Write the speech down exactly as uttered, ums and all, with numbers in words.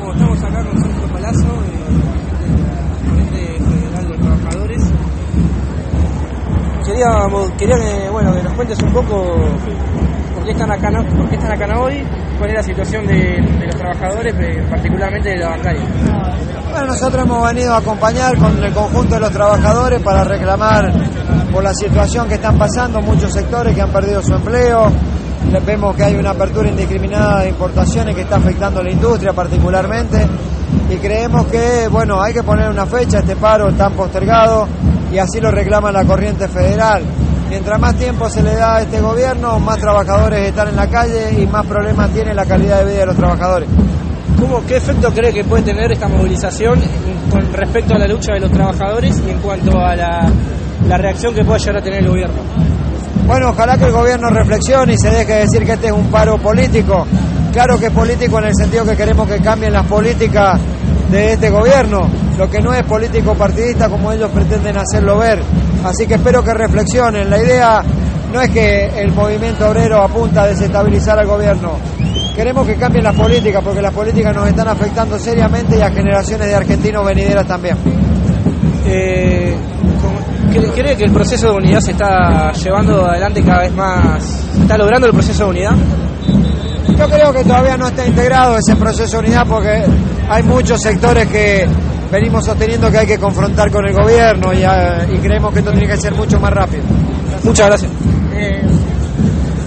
Bueno, estamos acá con Sergio Palazzo, eh, gerente federal de los trabajadores. Queríamos, quería que, bueno, que nos cuentes un poco por qué están acá, por qué están acá hoy, cuál es la situación de, de los trabajadores, particularmente de la bancaria. Bueno, nosotros hemos venido a acompañar con el conjunto de los trabajadores para reclamar por la situación que están pasando muchos sectores que han perdido su empleo. Vemos que hay una apertura indiscriminada de importaciones que está afectando a la industria particularmente, y creemos que, bueno, hay que poner una fecha a este paro tan postergado, y así lo reclama la corriente federal. Mientras más tiempo se le da a este gobierno, más trabajadores están en la calle y más problemas tiene la calidad de vida de los trabajadores. ¿Cómo, ¿Qué efecto cree que puede tener esta movilización con respecto a la lucha de los trabajadores y en cuanto a la, la reacción que pueda llegar a tener el gobierno? Bueno, ojalá que el gobierno reflexione y se deje de decir que este es un paro político. Claro que es político en el sentido que queremos que cambien las políticas de este gobierno, lo que no es político partidista como ellos pretenden hacerlo ver. Así que espero que reflexionen. La idea no es que el movimiento obrero apunta a desestabilizar al gobierno. Queremos que cambien las políticas, porque las políticas nos están afectando seriamente y a generaciones de argentinos venideras también. Eh, ¿Cree que el proceso de unidad se está llevando adelante cada vez más? ¿Se está logrando el proceso de unidad? Yo creo que todavía no está integrado ese proceso de unidad, porque hay muchos sectores que venimos sosteniendo que hay que confrontar con el gobierno y, y creemos que esto tiene que ser mucho más rápido. Muchas gracias. Eh,